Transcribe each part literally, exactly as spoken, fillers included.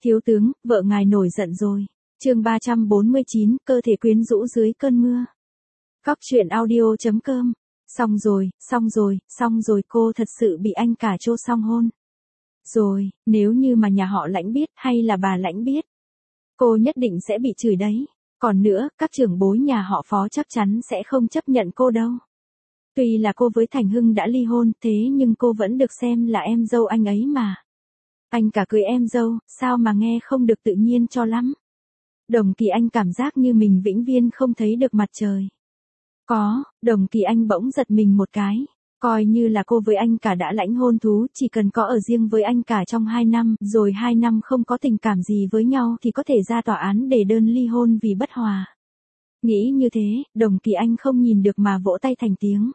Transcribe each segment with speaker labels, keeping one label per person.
Speaker 1: Thiếu tướng, vợ ngài nổi giận rồi. Chương ba trăm bốn mươi chín, cơ thể quyến rũ dưới cơn mưa. Góc truyện audio chấm com. Xong rồi, xong rồi, xong rồi, cô thật sự bị anh cả Trô song hôn. Rồi, nếu như mà nhà họ Lãnh biết hay là bà Lãnh biết, cô nhất định sẽ bị chửi đấy. Còn nữa, các trưởng bối nhà họ Phó chắc chắn sẽ không chấp nhận cô đâu. Tuy là cô với Thành Hưng đã ly hôn, thế nhưng cô vẫn được xem là em dâu anh ấy mà. Anh cả cưới em dâu, sao mà nghe không được tự nhiên cho lắm. Đồng Kỳ Anh cảm giác như mình vĩnh viễn không thấy được mặt trời. Có, Đồng Kỳ Anh bỗng giật mình một cái. Coi như là cô với anh cả đã lãnh hôn thú, chỉ cần có ở riêng với anh cả trong hai năm, rồi hai năm không có tình cảm gì với nhau thì có thể ra tòa án để đơn ly hôn vì bất hòa. Nghĩ như thế, Đồng Kỳ Anh không nhìn được mà vỗ tay thành tiếng.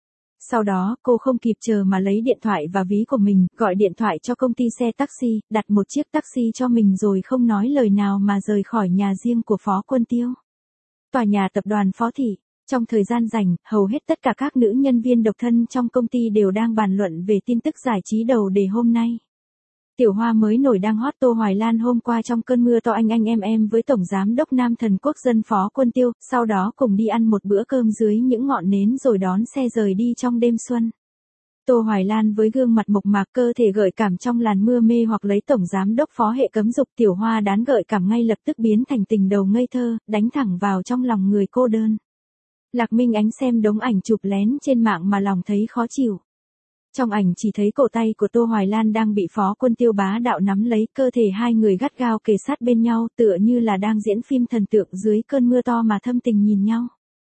Speaker 1: Sau đó, cô không kịp chờ mà lấy điện thoại và ví của mình, gọi điện thoại cho công ty xe taxi, đặt một chiếc taxi cho mình rồi không nói lời nào mà rời khỏi nhà riêng của Phó Quân Tiêu. Tòa nhà tập đoàn Phó Thị. Trong thời gian rảnh, hầu hết tất cả các nữ nhân viên độc thân trong công ty đều đang bàn luận về tin tức giải trí đầu đề hôm nay. Tiểu hoa mới nổi đang hot Tô Hoài Lan hôm qua trong cơn mưa to anh anh em em với Tổng Giám đốc Nam Thần Quốc dân Phó Quân Tiêu, sau đó cùng đi ăn một bữa cơm dưới những ngọn nến rồi đón xe rời đi trong đêm xuân. Tô Hoài Lan với gương mặt mộc mạc cơ thể gợi cảm trong làn mưa mê hoặc lấy Tổng Giám đốc Phó hệ cấm dục, Tiểu hoa đán gợi cảm ngay lập tức biến thành tình đầu ngây thơ, đánh thẳng vào trong lòng người cô đơn. Lạc Minh Ánh xem đống ảnh chụp lén trên mạng mà lòng thấy khó chịu. Trong ảnh chỉ thấy cổ tay của Tô Hoài Lan đang bị Phó Quân Tiêu bá đạo nắm lấy, cơ thể hai người gắt gao kề sát bên nhau, tựa như là đang diễn phim thần tượng dưới cơn mưa to mà thâm tình nhìn nhau.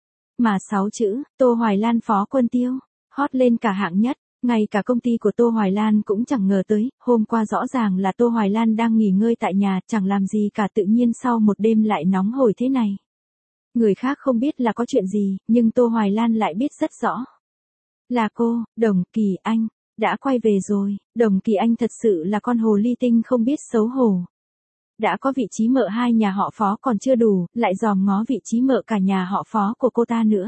Speaker 1: Mà sáu chữ, Tô Hoài Lan Phó Quân Tiêu, hot lên cả hạng nhất, ngay cả công ty của Tô Hoài Lan cũng chẳng ngờ tới, hôm qua rõ ràng là Tô Hoài Lan đang nghỉ ngơi tại nhà, chẳng làm gì cả tự nhiên sau một đêm lại nóng hổi thế này. Người khác không biết là có chuyện gì, nhưng Tô Hoài Lan lại biết rất rõ. Là cô, Đồng Kỳ Anh, đã quay về rồi. Đồng Kỳ Anh thật sự là con hồ ly tinh không biết xấu hổ. Đã có vị trí mợ hai nhà họ Phó còn chưa đủ, lại dòm ngó vị trí mợ cả nhà họ Phó của cô ta nữa.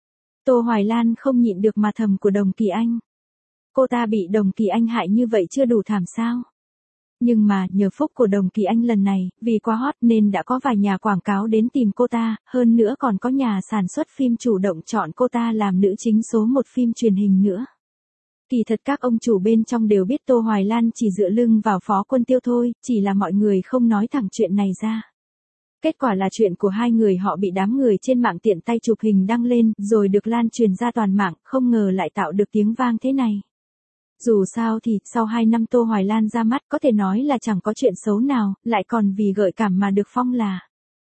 Speaker 1: Tô Hoài Lan không nhịn được mà thầm của Đồng Kỳ Anh. Cô ta bị Đồng Kỳ Anh hại như vậy chưa đủ thảm sao? Nhưng mà, nhờ phúc của Đồng Kỳ Anh lần này, vì quá hot nên đã có vài nhà quảng cáo đến tìm cô ta, hơn nữa còn có nhà sản xuất phim chủ động chọn cô ta làm nữ chính số một phim truyền hình nữa. Kỳ thật các ông chủ bên trong đều biết Tô Hoài Lan chỉ dựa lưng vào Phó Quân Tiêu thôi, chỉ là mọi người không nói thẳng chuyện này ra. Kết quả là chuyện của hai người họ bị đám người trên mạng tiện tay chụp hình đăng lên, rồi được lan truyền ra toàn mạng, không ngờ lại tạo được tiếng vang thế này. Dù sao thì, sau hai năm Tô Hoài Lan ra mắt có thể nói là chẳng có chuyện xấu nào, lại còn vì gợi cảm mà được phong là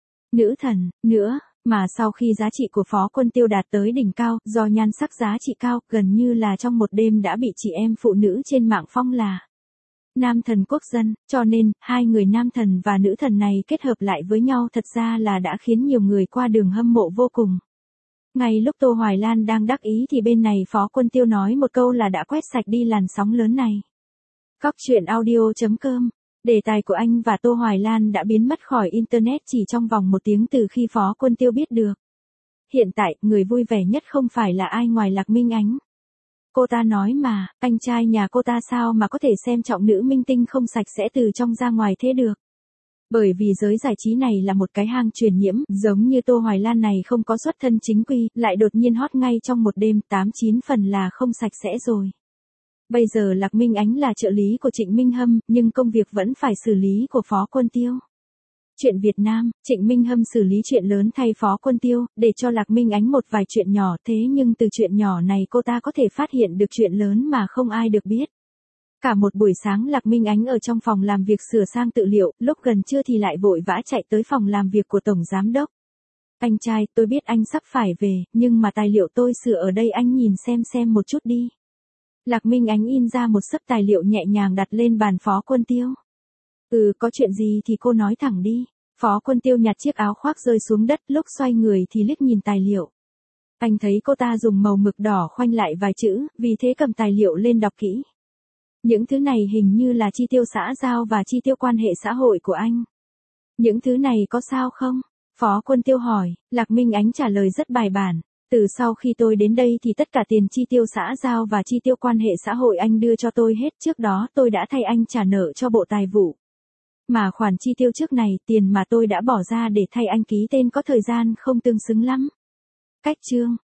Speaker 1: nữ thần, nữa, mà sau khi giá trị của Phó Quân Tiêu đạt tới đỉnh cao, do nhan sắc giá trị cao, gần như là trong một đêm đã bị chị em phụ nữ trên mạng phong là Nam Thần Quốc dân, cho nên, hai người nam thần và nữ thần này kết hợp lại với nhau thật ra là đã khiến nhiều người qua đường hâm mộ vô cùng. Ngay lúc Tô Hoài Lan đang đắc ý thì bên này Phó Quân Tiêu nói một câu là đã quét sạch đi làn sóng lớn này. Góc truyện audio chấm com. Đề tài của anh và Tô Hoài Lan đã biến mất khỏi Internet chỉ trong vòng một tiếng từ khi Phó Quân Tiêu biết được. Hiện tại, người vui vẻ nhất không phải là ai ngoài Lạc Minh Ánh. Cô ta nói mà, anh trai nhà cô ta sao mà có thể xem trọng nữ minh tinh không sạch sẽ từ trong ra ngoài thế được. Bởi vì giới giải trí này là một cái hang truyền nhiễm, giống như Tô Hoài Lan này không có xuất thân chính quy, lại đột nhiên hot ngay trong một đêm, tám chín phần là không sạch sẽ rồi. Bây giờ Lạc Minh Ánh là trợ lý của Trịnh Minh Hâm, nhưng công việc vẫn phải xử lý của Phó Quân Tiêu. Chuyện Việt Nam, Trịnh Minh Hâm xử lý chuyện lớn thay Phó Quân Tiêu, để cho Lạc Minh Ánh một vài chuyện nhỏ, thế nhưng từ chuyện nhỏ này cô ta có thể phát hiện được chuyện lớn mà không ai được biết. Cả một buổi sáng Lạc Minh Ánh ở trong phòng làm việc sửa sang tư liệu, lúc gần trưa thì lại vội vã chạy tới phòng làm việc của Tổng Giám đốc. Anh trai, tôi biết anh sắp phải về, nhưng mà tài liệu tôi sửa ở đây anh nhìn xem xem một chút đi. Lạc Minh Ánh in ra một xấp tài liệu nhẹ nhàng đặt lên bàn Phó Quân Tiêu. Ừ, có chuyện gì thì cô nói thẳng đi. Phó Quân Tiêu nhặt chiếc áo khoác rơi xuống đất, lúc xoay người thì liếc nhìn tài liệu. Anh thấy cô ta dùng màu mực đỏ khoanh lại vài chữ, vì thế cầm tài liệu lên đọc kỹ. Những thứ này hình như là chi tiêu xã giao và chi tiêu quan hệ xã hội của anh. Những thứ này có sao không? Phó Quân Tiêu hỏi. Lạc Minh Ánh trả lời rất bài bản. Từ sau khi tôi đến đây thì tất cả tiền chi tiêu xã giao và chi tiêu quan hệ xã hội anh đưa cho tôi hết, trước đó tôi đã thay anh trả nợ cho Bộ Tài vụ. Mà khoản chi tiêu trước này, tiền mà tôi đã bỏ ra để thay anh ký tên có thời gian không tương xứng lắm. Cách chương